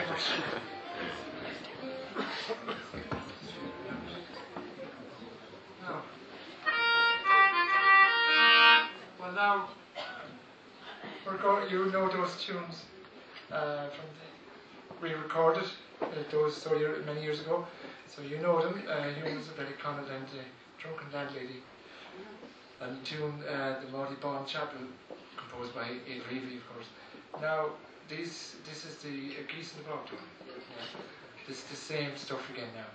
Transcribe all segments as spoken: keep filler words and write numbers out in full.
very much. Now, well now, we're going, you know those tunes uh, from the, we recorded uh, those so year, many years ago, so you know them. Uh, Humans of Ballyconneil and the Drunken Landlady, and the tune uh, the Marty Bond Chapel, composed by Ed Reevy, of course. Now, these, this is the uh, Geese in the Bog tune. Yeah. This is the same stuff again now.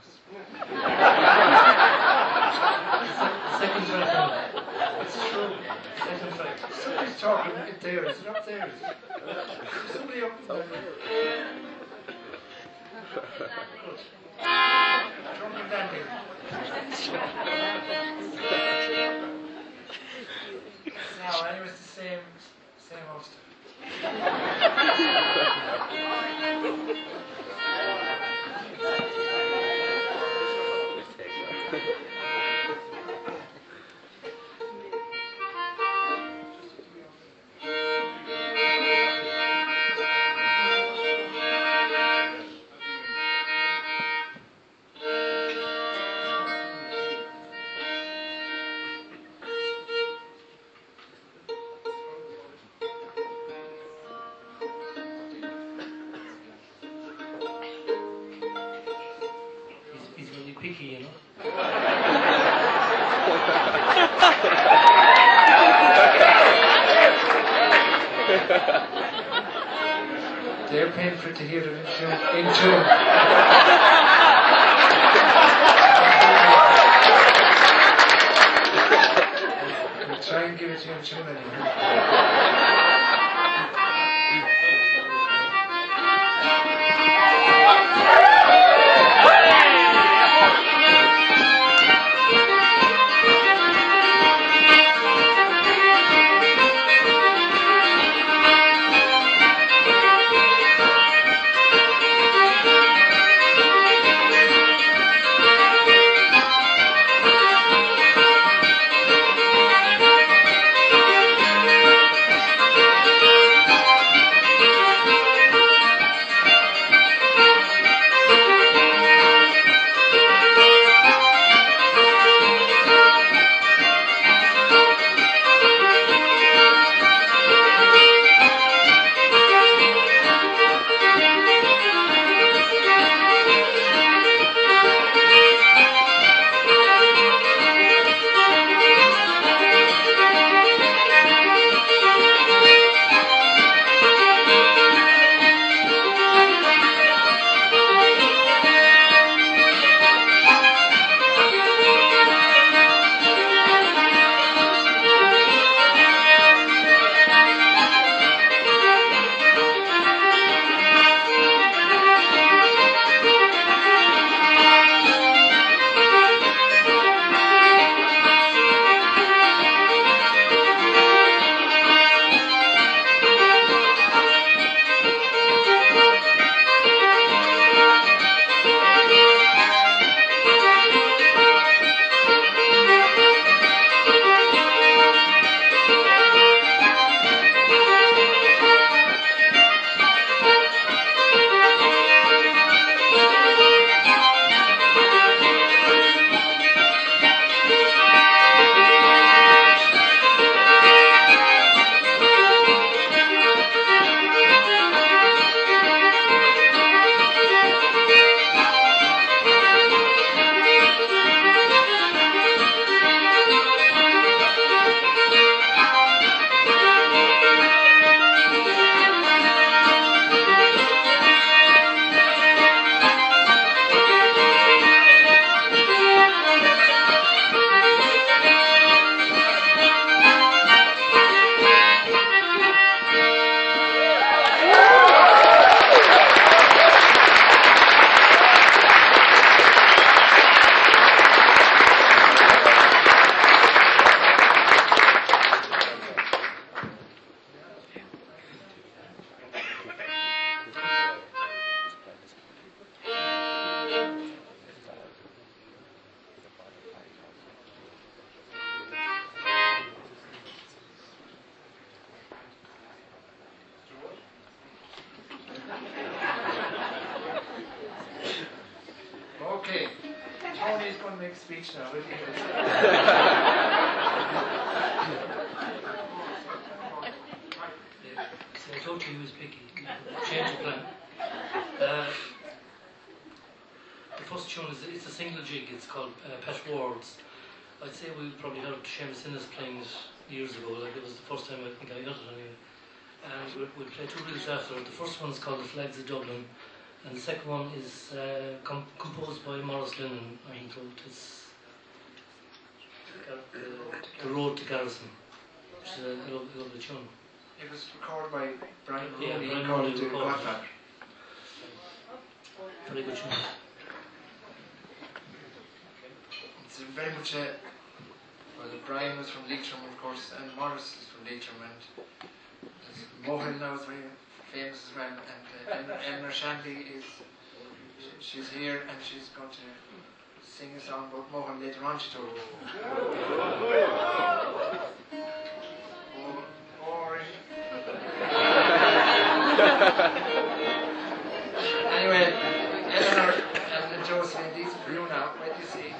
the second track. It's true. Second track. Somebody's talking it there. Is it up there? Is it? Somebody up there. Good. Drunken Dandy. Now, anyway, it's the same, same old stuff. Picky, you know. They're paying for it to hear it in tune. In tune. We'll try and give it to you in tune anyway. Okay. Tony's going to make a speech now. Will you? Yeah. So I told you he was picky. Change of plan. Uh, the first tune is it's a single jig. It's called uh, Pet Worlds. I'd say we probably heard Seamus Innes playing it years ago. Like it was the first time I think I got it anyway. And we'll, we'll play two reels after it. The first one is called The Flags of Dublin, and the second one is uh, com composed by Maurice Lennon. I think it's uh, The Road to Garrison, which is a lovely, lovely tune. It was recorded by Brian Yeah, Rooney, Brian recorded Rooney to recorded. Godfather. Very good tune. It's very much a. Well, Brian was from Leitrim, of course, and Morris is from Leitrim, and Mohan now is very famous as well, and uh, Emma, Emma Shanley is. She, she's here, and she's going to sing a song about Mohan later on, she told me. Oh, boring. Anyway, Eleanor and Josephine, these are for you now. Wait till you see.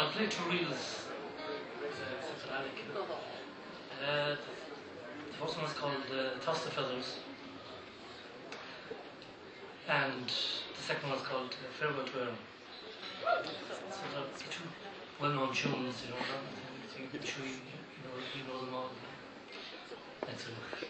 I'll play two reels. Uh, uh, the first one is called uh, Toss the Feathers, and the second one is called uh, Farewell to Erin. So that's two well-known tunes, you know. I'm sure you, you know you know them all. Thanks very much.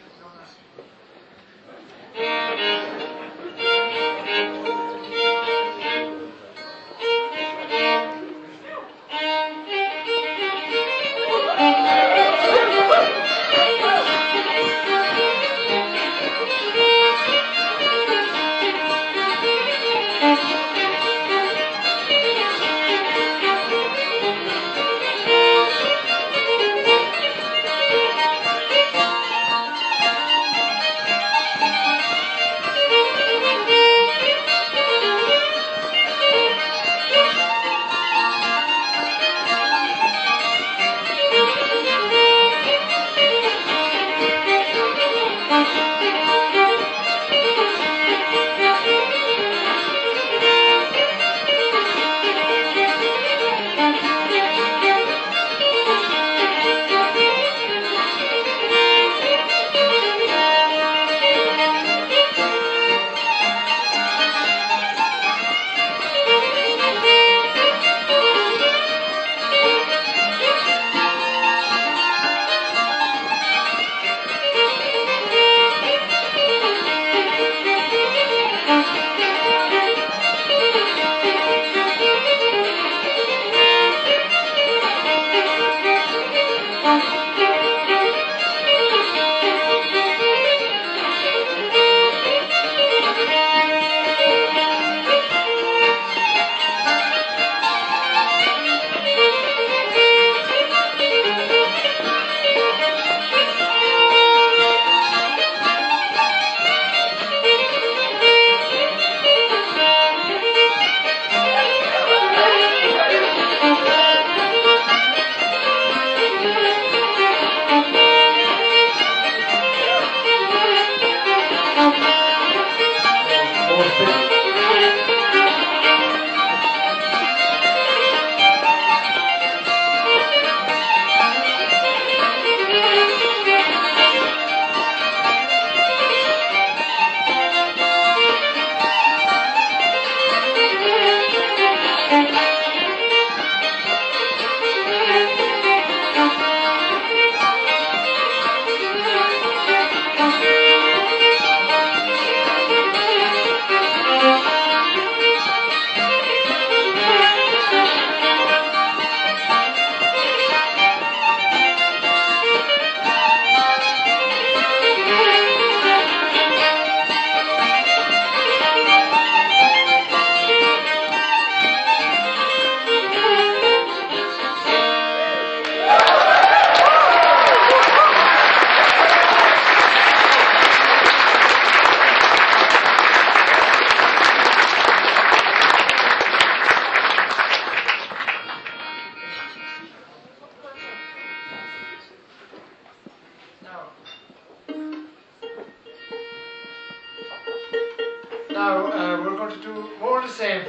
Now, uh, we're going to do more of the same.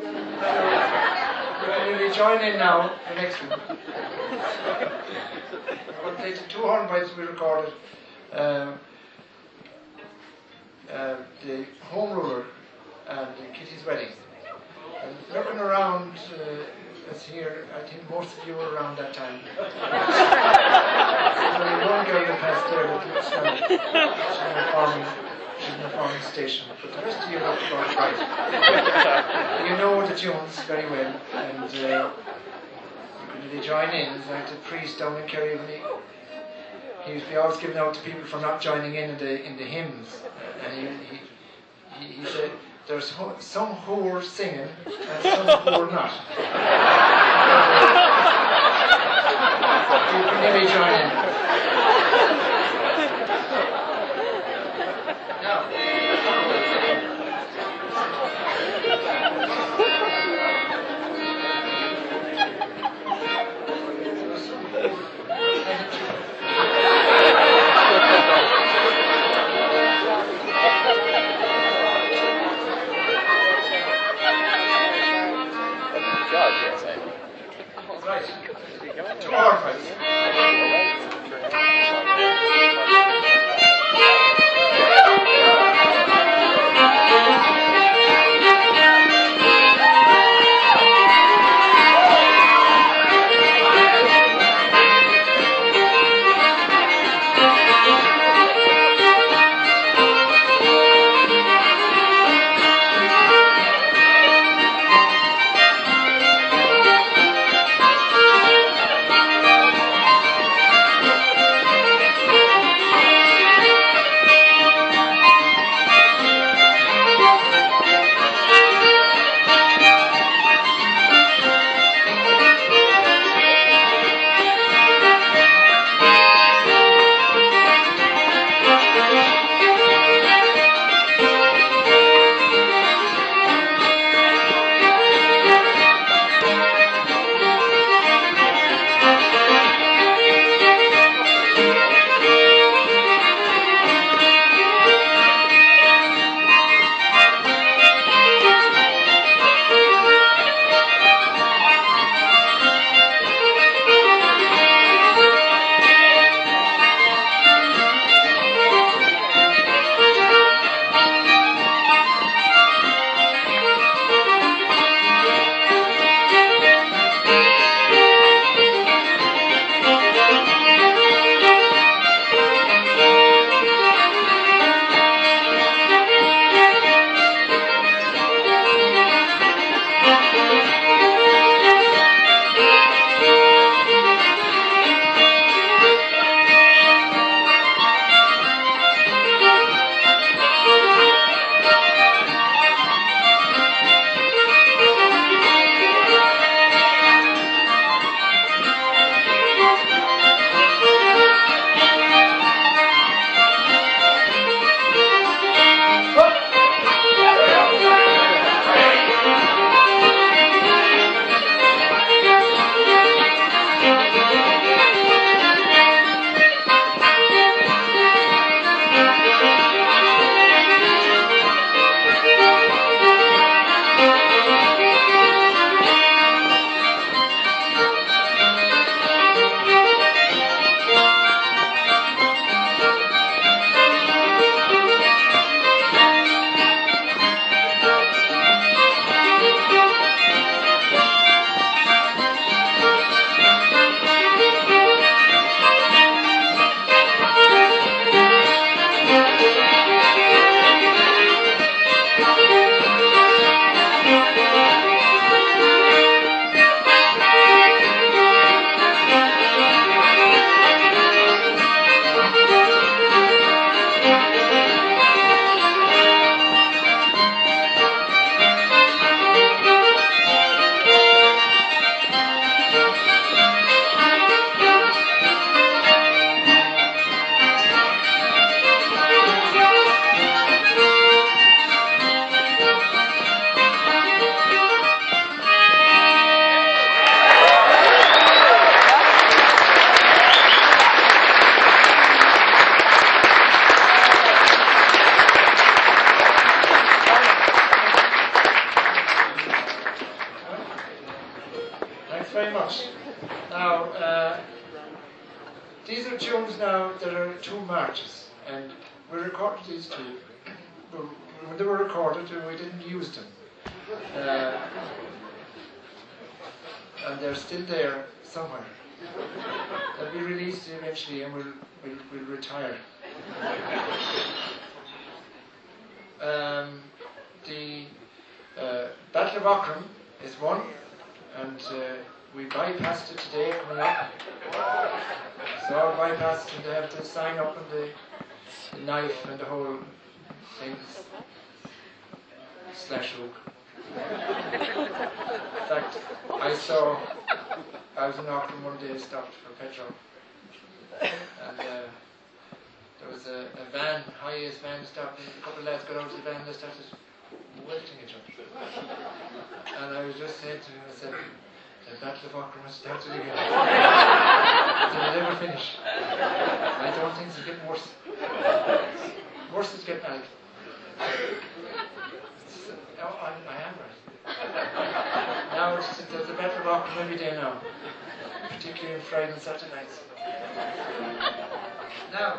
Will you join in now, the next one? We're going to play the two hornpipes we recorded. Um, uh, the Home Ruler and Kitty's Wedding. And looking around, uh, as here, I think most of you were around that time. There's only one girl that passed there that looks like she's in a farming, she's in a farming station, but the rest of you look about right. You know the tunes very well, and uh, you can really join in. It's like the priest down in Kerry, when he, he used to be always giving out to people for not joining in in the, in the hymns, and he, he, he, he said, there's ho- some who are singing and some who are not. You can maybe join in. Now. now there are two marches, and we recorded these two. When they were recorded, we didn't use them. Uh, and they're still there somewhere. They'll be released eventually, and we'll, we'll, we'll retire. Um, the uh, Battle of Aughrim is one, and uh, we bypassed it today coming up. So I bypassed, and they have the sign up and the, the knife and the whole thing. Slash hook. In fact, I saw, I was in Auckland one day, stopped for petrol, and uh, there was a, a van, highest van stopped, and a couple of lads got out of the van and they started welting each other. And I was just saying to him, I said, the Battle of Auckland has started again. It'll never finish. I don't think it's getting worse. Worse is getting out. Oh, I, I am right. Now it's, there's a Battle of Auckland every day now, particularly on Friday and Saturday nights. Now,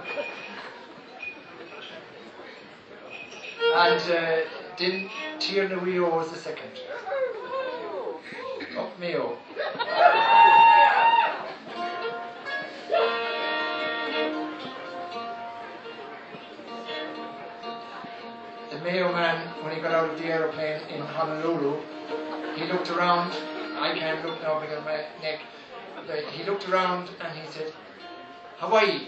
and uh, then Tierna Rio was the second. Up Mayo. The Mayo man, when he got out of the aeroplane in Honolulu, he looked around. I can't look now because of my neck. But he looked around and he said, Hawaii.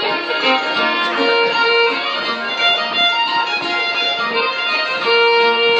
Thank you.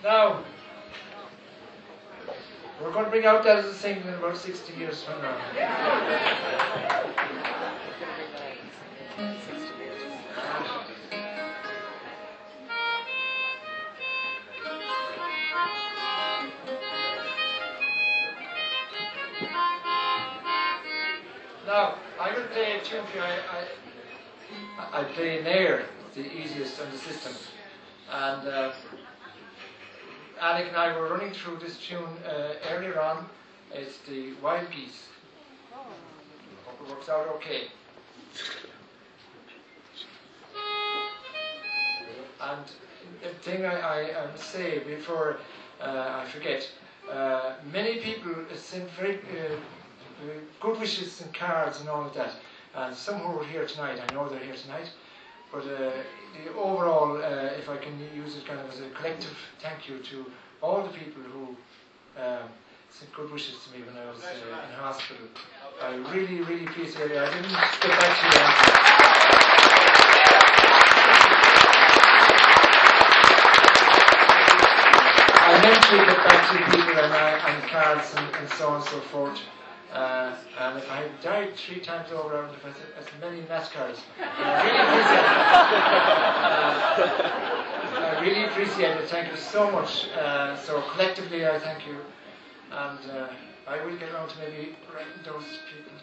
Now, we're going to bring out that as a single in about sixty years from now. Now, I'm going to play a tune for you. I, I, I play Nair, the easiest on the system. And uh, Alec and I were running through this tune uh, earlier on. It's the Wild Geese. Hope it works out okay. And the thing I, I, I must say before uh, I forget, uh, many people sent very uh, good wishes and cards and all of that. And some who are here tonight, I know they're here tonight. But uh, the overall, uh, if I can use it kind of as a collective thank you to all the people who um, sent good wishes to me when I was uh, in hospital. I really, really appreciate it. I didn't get back to you. I meant to get back to people and, I, and cards and, and so on and so forth. Uh, and if I had died three times over, I would have had as many NASCARs. I really appreciate it. Uh, I really appreciate it. Thank you so much. Uh, so collectively, I thank you. And uh, I will get around to maybe writing those people.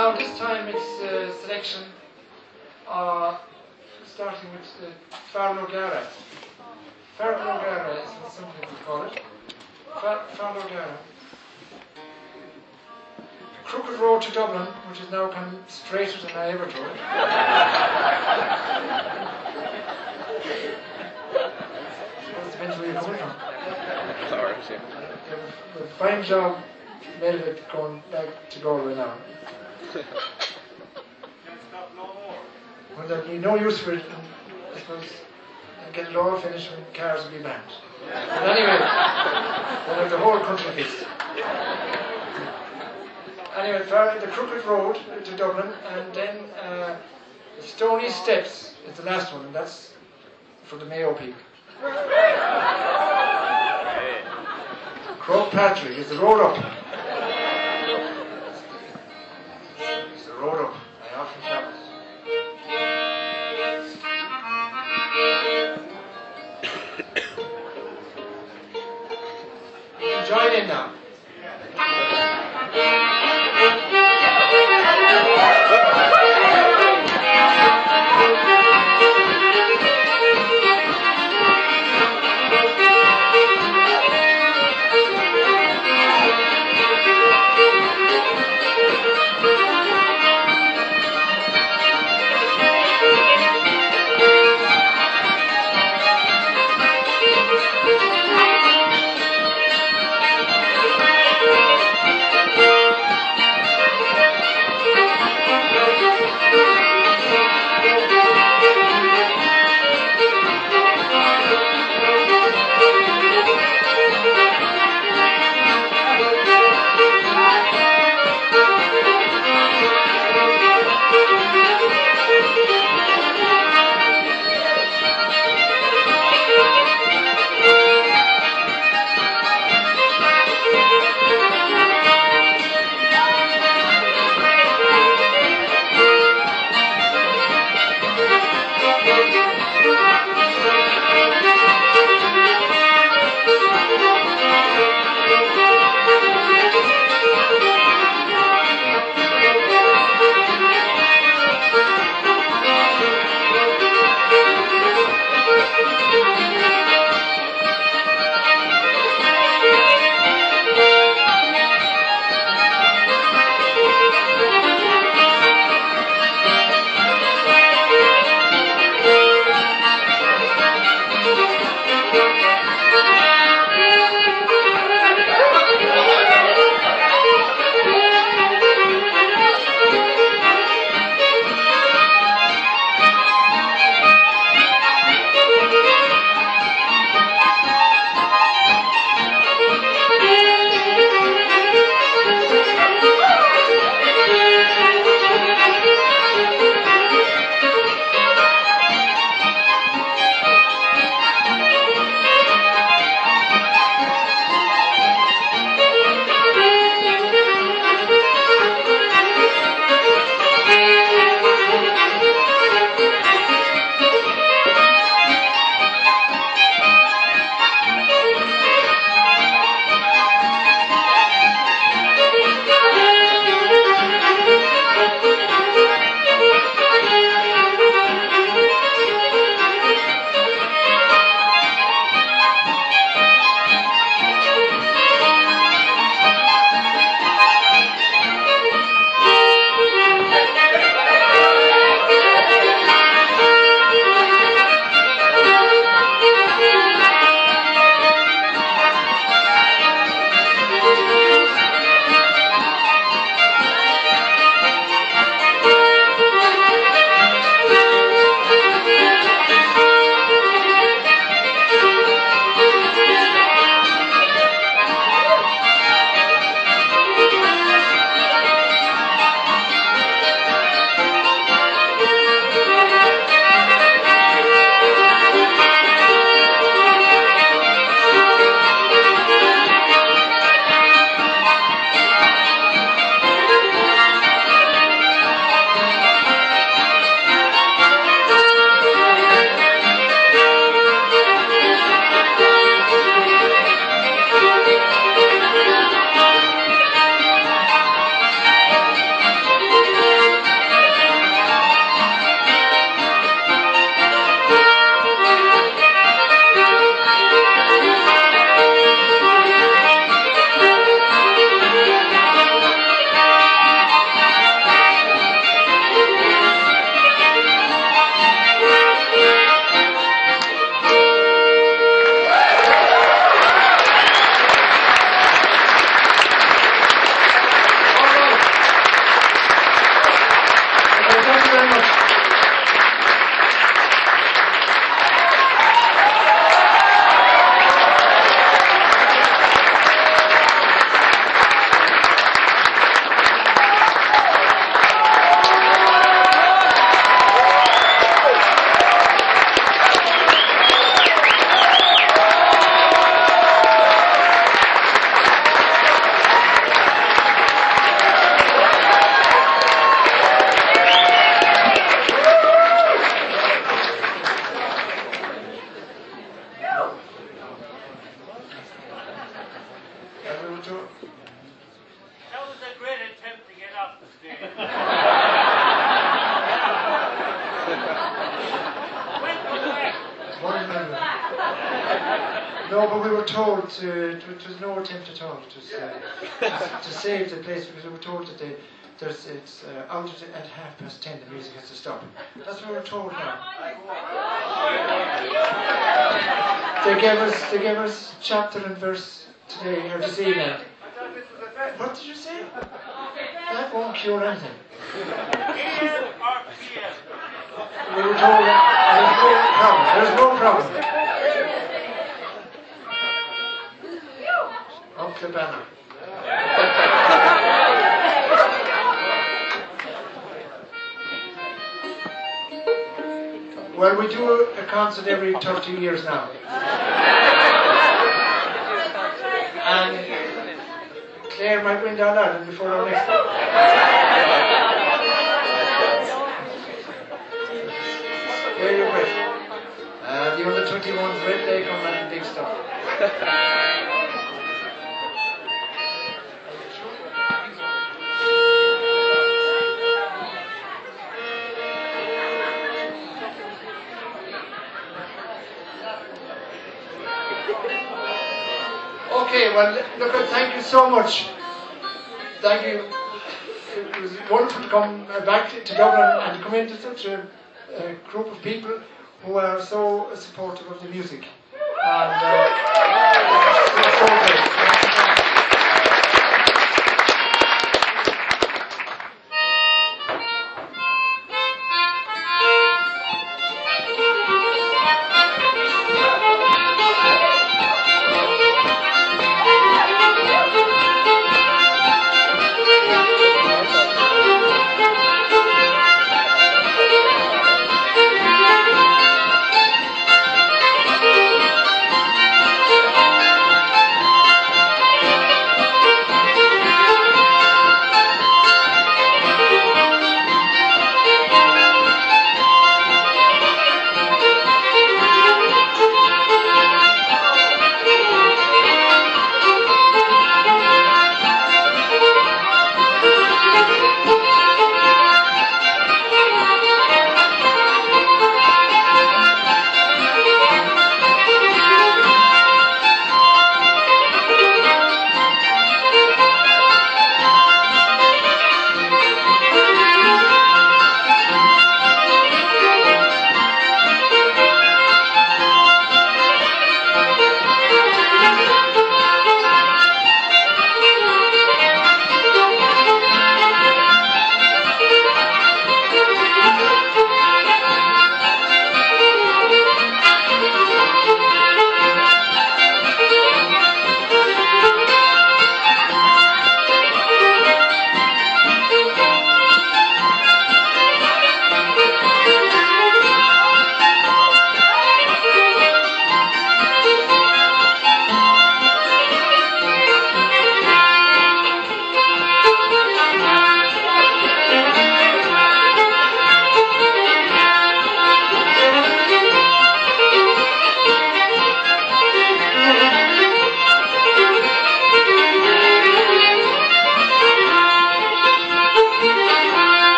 now this time it's uh, selection, uh, starting with uh, Farlogara. Farlogara is what some people call it. Far Farlogara. Crooked road to Dublin, which is now come straighter than I ever drove. That depends where you're coming from. Alright, yeah. The fine job made of it going back to Galway now. Well, there'll be no use for it, and I suppose I'll get it all finished when cars will be banned. But anyway, we'll have the whole country fixed. Anyway, the Crooked Road to Dublin, and then uh, the Stony Steps is the last one, and that's for the Mayo people. Croagh Patrick is the road up. It's the road up. I often travel. Join in now. No, but we were told to, it was no attempt at all. It was uh, to, to save the place because we were told that they, there's, it's uh, out at, at half past ten, the music has to stop. That's what we were told now. They gave us, they gave us chapter and verse today, or this evening. What did you say? That won't cure anything. We were told that there's no problem. There's no problem. Up the banner. Well, we do a concert every thirty years now. And Claire might win down Ireland before our next one. Where are you with? Uh, the under twenty-ones, Red Lake, on that big stuff. Okay, well, look, thank you so much. Thank you. It was wonderful to come back to Dublin and to come into such a, a group of people who are so supportive of the music. And uh, it's so great.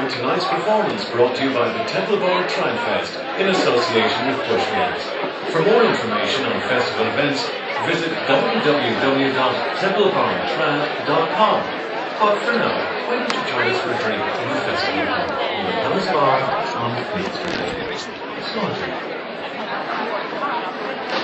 tonight's performance brought to you by the Templebar Tramfest in association with Pushgates. For more information on festival events, visit w w w dot templebar tram dot com. But for now, why don't you join us for a drink in the festival hall in the Palace Bar on Queen Street. Small drink.